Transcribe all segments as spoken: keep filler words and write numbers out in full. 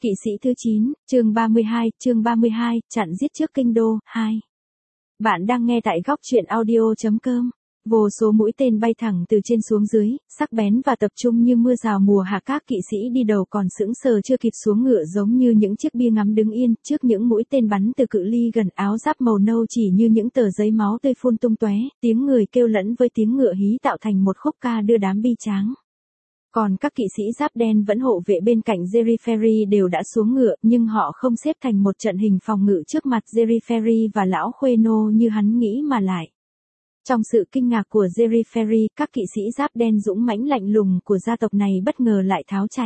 Kỵ sĩ thứ chín, chương ba mươi hai, chương ba mươi hai, chặn giết trước kinh đô, hai. Bạn đang nghe tại góc truyện audio.com. Vô số mũi tên bay thẳng từ trên xuống dưới, sắc bén và tập trung như mưa rào mùa hạ. Các kỵ sĩ đi đầu còn sững sờ chưa kịp xuống ngựa giống như những chiếc bia ngắm đứng yên trước những mũi tên bắn từ cự ly gần. Áo giáp màu nâu chỉ như những tờ giấy máu tươi phun tung tóe, tiếng người kêu lẫn với tiếng ngựa hí tạo thành một khúc ca đưa đám bi tráng. Còn các kỵ sĩ giáp đen vẫn hộ vệ bên cạnh Jerry Ferry đều đã xuống ngựa, nhưng họ không xếp thành một trận hình phòng ngự trước mặt Jerry Ferry và lão Khuê Nô như hắn nghĩ mà lại. Trong sự kinh ngạc của Jerry Ferry, các kỵ sĩ giáp đen dũng mãnh lạnh lùng của gia tộc này bất ngờ lại tháo chạy.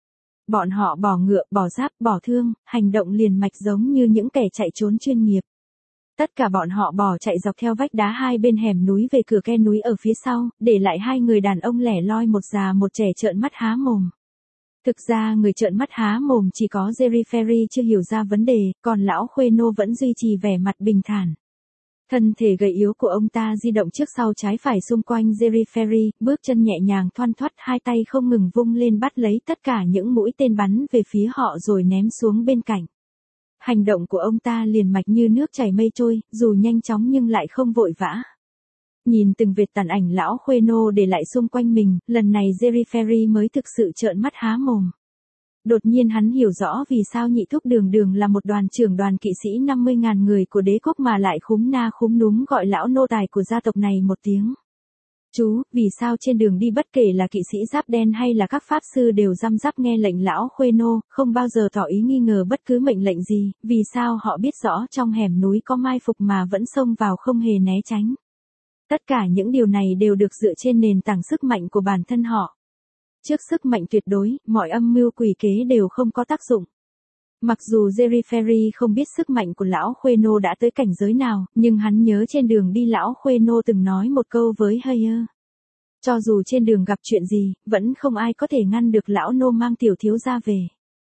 Bọn họ bỏ ngựa, bỏ giáp, bỏ thương, hành động liền mạch giống như những kẻ chạy trốn chuyên nghiệp. Tất cả bọn họ bỏ chạy dọc theo vách đá hai bên hẻm núi về cửa khe núi ở phía sau, để lại hai người đàn ông lẻ loi, một già một trẻ trợn mắt há mồm. Thực ra người trợn mắt há mồm chỉ có Jerry Ferry chưa hiểu ra vấn đề, còn lão Khuê Nô vẫn duy trì vẻ mặt bình thản. Thân thể gầy yếu của ông ta di động trước sau trái phải xung quanh Jerry Ferry, bước chân nhẹ nhàng thoăn thoắt, hai tay không ngừng vung lên bắt lấy tất cả những mũi tên bắn về phía họ rồi ném xuống bên cạnh. Hành động của ông ta liền mạch như nước chảy mây trôi, dù nhanh chóng nhưng lại không vội vã. Nhìn từng vệt tàn ảnh lão Khuê Nô để lại xung quanh mình, lần này Jerry Ferry mới thực sự trợn mắt há mồm. Đột nhiên hắn hiểu rõ vì sao nhị thúc Đường Đường là một đoàn trưởng đoàn kỵ sĩ năm mươi nghìn người của đế quốc mà lại khúm na khúm núm gọi lão nô tài của gia tộc này một tiếng. Chú, vì sao trên đường đi bất kể là kỵ sĩ giáp đen hay là các pháp sư đều răm rắp nghe lệnh lão Khuê Nô, không bao giờ tỏ ý nghi ngờ bất cứ mệnh lệnh gì, vì sao họ biết rõ trong hẻm núi có mai phục mà vẫn xông vào không hề né tránh. Tất cả những điều này đều được dựa trên nền tảng sức mạnh của bản thân họ. Trước sức mạnh tuyệt đối, mọi âm mưu quỷ kế đều không có tác dụng. Mặc dù Jerry Ferry không biết sức mạnh của lão Khuê Nô đã tới cảnh giới nào, nhưng hắn nhớ trên đường đi lão Khuê Nô từng nói một câu với Hayer. Cho dù trên đường gặp chuyện gì, vẫn không ai có thể ngăn được lão nô mang tiểu thiếu gia về.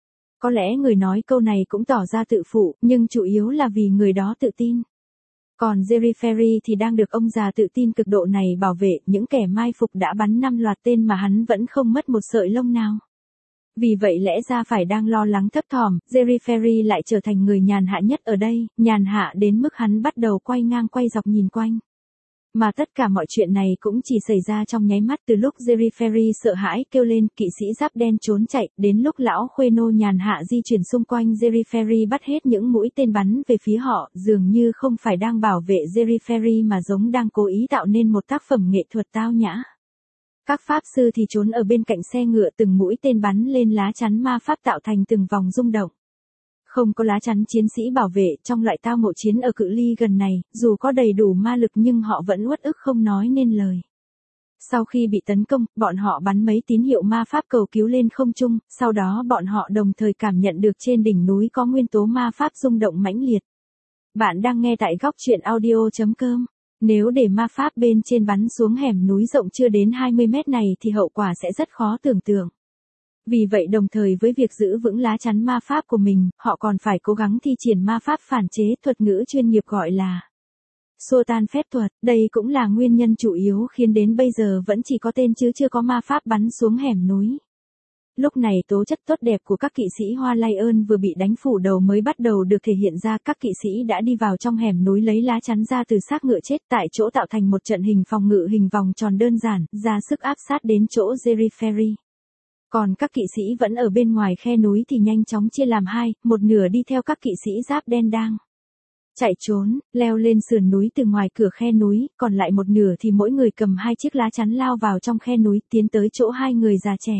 Có lẽ người nói câu này cũng tỏ ra tự phụ, nhưng chủ yếu là vì người đó tự tin. Còn Jerry Ferry thì đang được ông già tự tin cực độ này bảo vệ, những kẻ mai phục đã bắn năm loạt tên mà hắn vẫn không mất một sợi lông nào. Vì vậy lẽ ra phải đang lo lắng thấp thỏm, Jerry Ferry lại trở thành người nhàn hạ nhất ở đây, nhàn hạ đến mức hắn bắt đầu quay ngang quay dọc nhìn quanh. Mà tất cả mọi chuyện này cũng chỉ xảy ra trong nháy mắt. Từ lúc Jerry Ferry sợ hãi kêu lên, kỵ sĩ giáp đen trốn chạy, đến lúc lão Khuê Nô nhàn hạ di chuyển xung quanh Jerry Ferry bắt hết những mũi tên bắn về phía họ, dường như không phải đang bảo vệ Jerry Ferry mà giống đang cố ý tạo nên một tác phẩm nghệ thuật tao nhã. Các pháp sư thì trốn ở bên cạnh xe ngựa, từng mũi tên bắn lên lá chắn ma pháp tạo thành từng vòng rung động. Không có lá chắn chiến sĩ bảo vệ, trong loại tao ngộ chiến ở cự ly gần này, dù có đầy đủ ma lực nhưng họ vẫn uất ức không nói nên lời. Sau khi bị tấn công, bọn họ bắn mấy tín hiệu ma pháp cầu cứu lên không trung, sau đó bọn họ đồng thời cảm nhận được trên đỉnh núi có nguyên tố ma pháp rung động mãnh liệt. Bạn đang nghe tại góc truyện audio.com. Nếu để ma pháp bên trên bắn xuống hẻm núi rộng chưa đến hai mươi mét này thì hậu quả sẽ rất khó tưởng tượng. Vì vậy đồng thời với việc giữ vững lá chắn ma pháp của mình, họ còn phải cố gắng thi triển ma pháp phản chế, thuật ngữ chuyên nghiệp gọi là xua tan phép thuật. Đây cũng là nguyên nhân chủ yếu khiến đến bây giờ vẫn chỉ có tên chứ chưa có ma pháp bắn xuống hẻm núi. Lúc này tố chất tốt đẹp của các kỵ sĩ Hoa Lion vừa bị đánh phủ đầu mới bắt đầu được thể hiện ra. Các kỵ sĩ đã đi vào trong hẻm núi lấy lá chắn ra từ xác ngựa chết tại chỗ tạo thành một trận hình phòng ngự hình vòng tròn đơn giản, ra sức áp sát đến chỗ Jerry Ferry. Còn các kỵ sĩ vẫn ở bên ngoài khe núi thì nhanh chóng chia làm hai, một nửa đi theo các kỵ sĩ giáp đen đang chạy trốn, leo lên sườn núi từ ngoài cửa khe núi, còn lại một nửa thì mỗi người cầm hai chiếc lá chắn lao vào trong khe núi, tiến tới chỗ hai người già trẻ.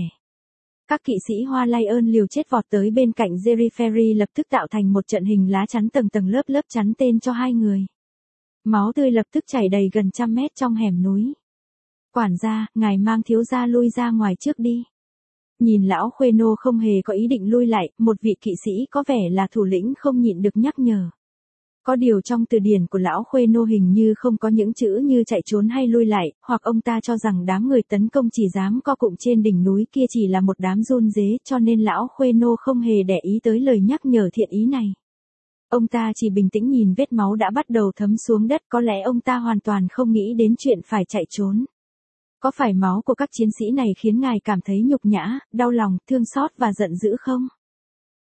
Các kỵ sĩ Hoa Lion liều chết vọt tới bên cạnh Jerry Ferry, lập tức tạo thành một trận hình lá chắn tầng tầng lớp lớp chắn tên cho hai người. Máu tươi lập tức chảy đầy gần trăm mét trong hẻm núi. Quản gia, ngài mang thiếu gia lui ra ngoài trước đi. Nhìn lão Khuê Nô không hề có ý định lui lại, một vị kỵ sĩ có vẻ là thủ lĩnh không nhịn được nhắc nhở. Có điều trong từ điển của lão Khuê Nô hình như không có những chữ như chạy trốn hay lui lại, hoặc ông ta cho rằng đám người tấn công chỉ dám co cụm trên đỉnh núi kia chỉ là một đám run rế, cho nên lão Khuê Nô không hề để ý tới lời nhắc nhở thiện ý này. Ông ta chỉ bình tĩnh nhìn vết máu đã bắt đầu thấm xuống đất, có lẽ ông ta hoàn toàn không nghĩ đến chuyện phải chạy trốn. Có phải máu của các chiến sĩ này khiến ngài cảm thấy nhục nhã, đau lòng, thương xót và giận dữ không?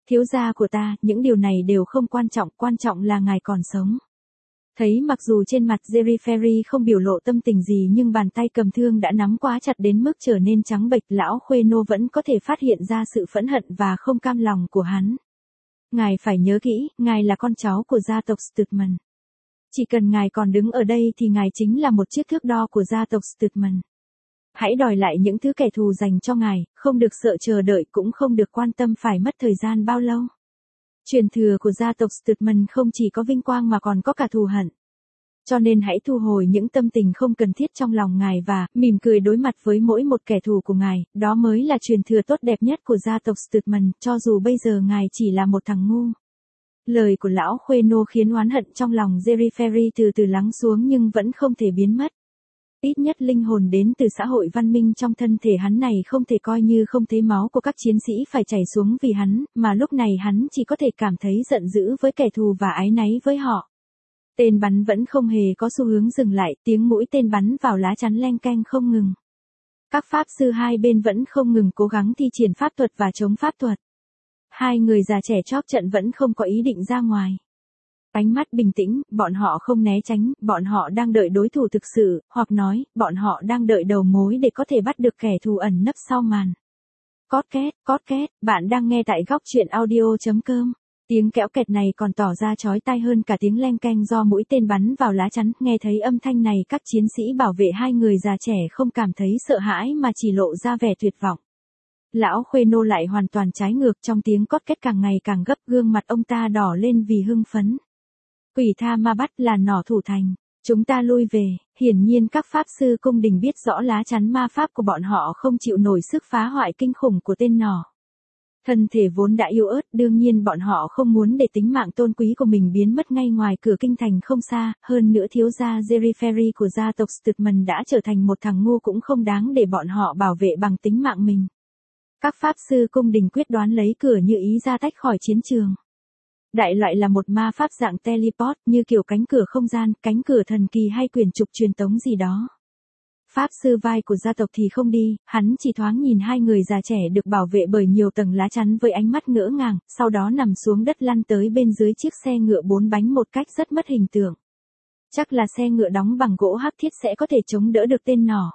Thiếu gia của ta, những điều này đều không quan trọng, quan trọng là ngài còn sống. Thấy mặc dù trên mặt Jerry Ferry không biểu lộ tâm tình gì nhưng bàn tay cầm thương đã nắm quá chặt đến mức trở nên trắng bệch, lão Khuê Nô vẫn có thể phát hiện ra sự phẫn hận và không cam lòng của hắn. Ngài phải nhớ kỹ, ngài là con cháu của gia tộc Stutman. Chỉ cần ngài còn đứng ở đây thì ngài chính là một chiếc thước đo của gia tộc Stutman. Hãy đòi lại những thứ kẻ thù dành cho ngài, không được sợ chờ đợi cũng không được quan tâm phải mất thời gian bao lâu. Truyền thừa của gia tộc Stutman không chỉ có vinh quang mà còn có cả thù hận. Cho nên hãy thu hồi những tâm tình không cần thiết trong lòng ngài và mỉm cười đối mặt với mỗi một kẻ thù của ngài, đó mới là truyền thừa tốt đẹp nhất của gia tộc Stutman, cho dù bây giờ ngài chỉ là một thằng ngu. Lời của lão Khuê Nô khiến oán hận trong lòng Jerry Ferry từ từ lắng xuống nhưng vẫn không thể biến mất. Ít nhất linh hồn đến từ xã hội văn minh trong thân thể hắn này không thể coi như không thấy máu của các chiến sĩ phải chảy xuống vì hắn, mà lúc này hắn chỉ có thể cảm thấy giận dữ với kẻ thù và áy náy với họ. Tên bắn vẫn không hề có xu hướng dừng lại, tiếng mũi tên bắn vào lá chắn leng keng không ngừng. Các pháp sư hai bên vẫn không ngừng cố gắng thi triển pháp thuật và chống pháp thuật. Hai người già trẻ chóp trận vẫn không có ý định ra ngoài. Ánh mắt bình tĩnh, bọn họ không né tránh, bọn họ đang đợi đối thủ thực sự, hoặc nói, bọn họ đang đợi đầu mối để có thể bắt được kẻ thù ẩn nấp sau màn. Cót két, cót két, bạn đang nghe tại góc truyện audio chấm com. Tiếng kéo kẹt này còn tỏ ra chói tai hơn cả tiếng leng keng do mũi tên bắn vào lá chắn. Nghe thấy âm thanh này các chiến sĩ bảo vệ hai người già trẻ không cảm thấy sợ hãi mà chỉ lộ ra vẻ tuyệt vọng. Lão Khuê Nô lại hoàn toàn trái ngược, trong tiếng cót két càng ngày càng gấp, gương mặt ông ta đỏ lên vì hưng phấn. Quỷ tha ma bắt là nỏ thủ thành. Chúng ta lui về. Hiển nhiên các pháp sư cung đình biết rõ lá chắn ma pháp của bọn họ không chịu nổi sức phá hoại kinh khủng của tên nỏ. Thân thể vốn đã yếu ớt, đương nhiên bọn họ không muốn để tính mạng tôn quý của mình biến mất ngay ngoài cửa kinh thành không xa, hơn nữa thiếu gia Jerry Ferry của gia tộc Stutman đã trở thành một thằng ngu cũng không đáng để bọn họ bảo vệ bằng tính mạng mình. Các pháp sư cung đình quyết đoán lấy cửa như ý ra tách khỏi chiến trường. Đại loại là một ma pháp dạng teleport, như kiểu cánh cửa không gian, cánh cửa thần kỳ hay quyển trục truyền tống gì đó. Pháp sư vai của gia tộc thì không đi, hắn chỉ thoáng nhìn hai người già trẻ được bảo vệ bởi nhiều tầng lá chắn với ánh mắt ngỡ ngàng, sau đó nằm xuống đất lăn tới bên dưới chiếc xe ngựa bốn bánh một cách rất mất hình tượng. Chắc là xe ngựa đóng bằng gỗ hắc thiết sẽ có thể chống đỡ được tên nỏ.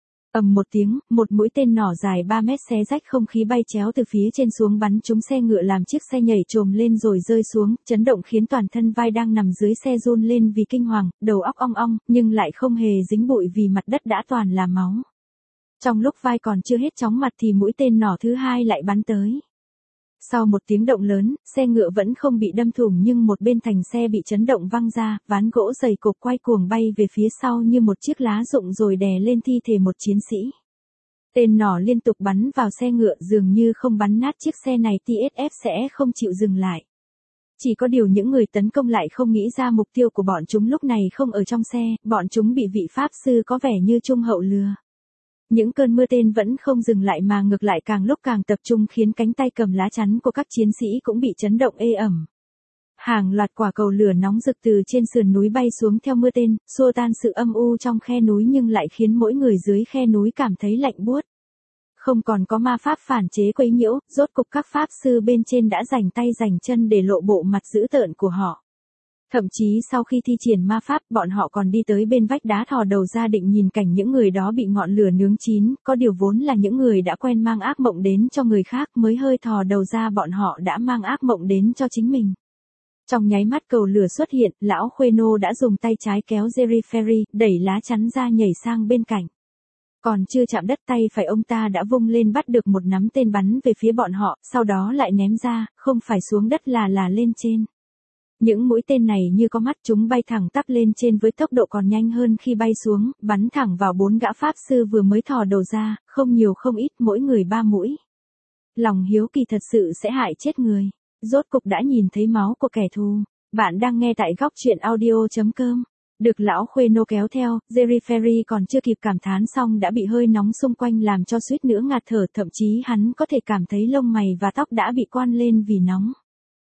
Ầm một tiếng, một mũi tên nỏ dài ba mét xé rách không khí bay chéo từ phía trên xuống bắn trúng xe ngựa làm chiếc xe nhảy trồm lên rồi rơi xuống, chấn động khiến toàn thân vai đang nằm dưới xe run lên vì kinh hoàng, đầu óc ong ong, nhưng lại không hề dính bụi vì mặt đất đã toàn là máu. Trong lúc vai còn chưa hết chóng mặt thì mũi tên nỏ thứ hai lại bắn tới. Sau một tiếng động lớn, xe ngựa vẫn không bị đâm thủng nhưng một bên thành xe bị chấn động văng ra, ván gỗ dày cộp quay cuồng bay về phía sau như một chiếc lá rụng rồi đè lên thi thể một chiến sĩ. Tên nỏ liên tục bắn vào xe ngựa, dường như không bắn nát chiếc xe này tê ét ép sẽ không chịu dừng lại. Chỉ có điều những người tấn công lại không nghĩ ra mục tiêu của bọn chúng lúc này không ở trong xe, bọn chúng bị vị pháp sư có vẻ như trung hậu lừa. Những cơn mưa tên vẫn không dừng lại mà ngược lại càng lúc càng tập trung khiến cánh tay cầm lá chắn của các chiến sĩ cũng bị chấn động ê ẩm. Hàng loạt quả cầu lửa nóng rực từ trên sườn núi bay xuống theo mưa tên, xua tan sự âm u trong khe núi nhưng lại khiến mỗi người dưới khe núi cảm thấy lạnh buốt. Không còn có ma pháp phản chế quấy nhiễu, rốt cục các pháp sư bên trên đã rảnh tay rảnh chân để lộ bộ mặt dữ tợn của họ. Thậm chí sau khi thi triển ma pháp, bọn họ còn đi tới bên vách đá thò đầu ra định nhìn cảnh những người đó bị ngọn lửa nướng chín, có điều vốn là những người đã quen mang ác mộng đến cho người khác mới hơi thò đầu ra bọn họ đã mang ác mộng đến cho chính mình. Trong nháy mắt cầu lửa xuất hiện, lão Khuê Nô đã dùng tay trái kéo Jerry Ferry, đẩy lá chắn ra nhảy sang bên cạnh. Còn chưa chạm đất tay phải ông ta đã vung lên bắt được một nắm tên bắn về phía bọn họ, sau đó lại ném ra, không phải xuống đất là là lên trên. Những mũi tên này như có mắt, chúng bay thẳng tắp lên trên với tốc độ còn nhanh hơn khi bay xuống, bắn thẳng vào bốn gã pháp sư vừa mới thò đầu ra, không nhiều không ít, mỗi người ba mũi. Lòng hiếu kỳ thật sự sẽ hại chết người. Rốt cục đã nhìn thấy máu của kẻ thù. Bạn đang nghe tại góc truyện audio chấm com. Được lão Khuê Nô kéo theo, Jerry Ferry còn chưa kịp cảm thán xong đã bị hơi nóng xung quanh làm cho suýt nữa ngạt thở, thậm chí hắn có thể cảm thấy lông mày và tóc đã bị quăn lên vì nóng.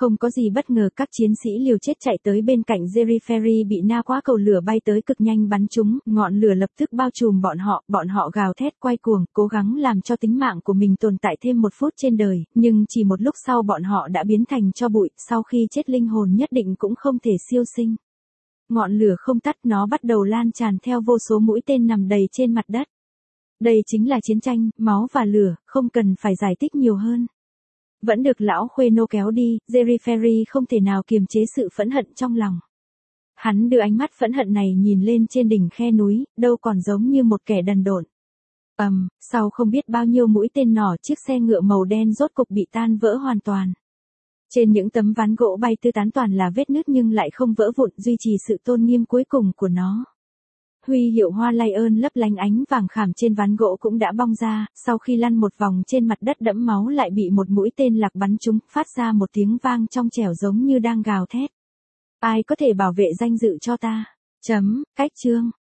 Không có gì bất ngờ, các chiến sĩ liều chết chạy tới bên cạnh Jerry Ferry bị na quá cầu lửa bay tới cực nhanh bắn chúng, ngọn lửa lập tức bao trùm bọn họ, bọn họ gào thét quay cuồng, cố gắng làm cho tính mạng của mình tồn tại thêm một phút trên đời, nhưng chỉ một lúc sau bọn họ đã biến thành tro bụi, sau khi chết linh hồn nhất định cũng không thể siêu sinh. Ngọn lửa không tắt, nó bắt đầu lan tràn theo vô số mũi tên nằm đầy trên mặt đất. Đây chính là chiến tranh, máu và lửa, không cần phải giải thích nhiều hơn. Vẫn được lão khuê nô kéo đi, Jerry Ferry không thể nào kiềm chế sự phẫn hận trong lòng. Hắn đưa ánh mắt phẫn hận này nhìn lên trên đỉnh khe núi, đâu còn giống như một kẻ đần độn. Ầm, um, sau không biết bao nhiêu mũi tên nỏ, chiếc xe ngựa màu đen rốt cục bị tan vỡ hoàn toàn. Trên những tấm ván gỗ bay tứ tán toàn là vết nứt nhưng lại không vỡ vụn, duy trì sự tôn nghiêm cuối cùng của nó. Huy hiệu hoa Lion lấp lánh ánh vàng khảm trên ván gỗ cũng đã bong ra, sau khi lăn một vòng trên mặt đất đẫm máu lại bị một mũi tên lạc bắn trúng, phát ra một tiếng vang trong trẻo giống như đang gào thét. Ai có thể bảo vệ danh dự cho ta? Chấm, cách chương.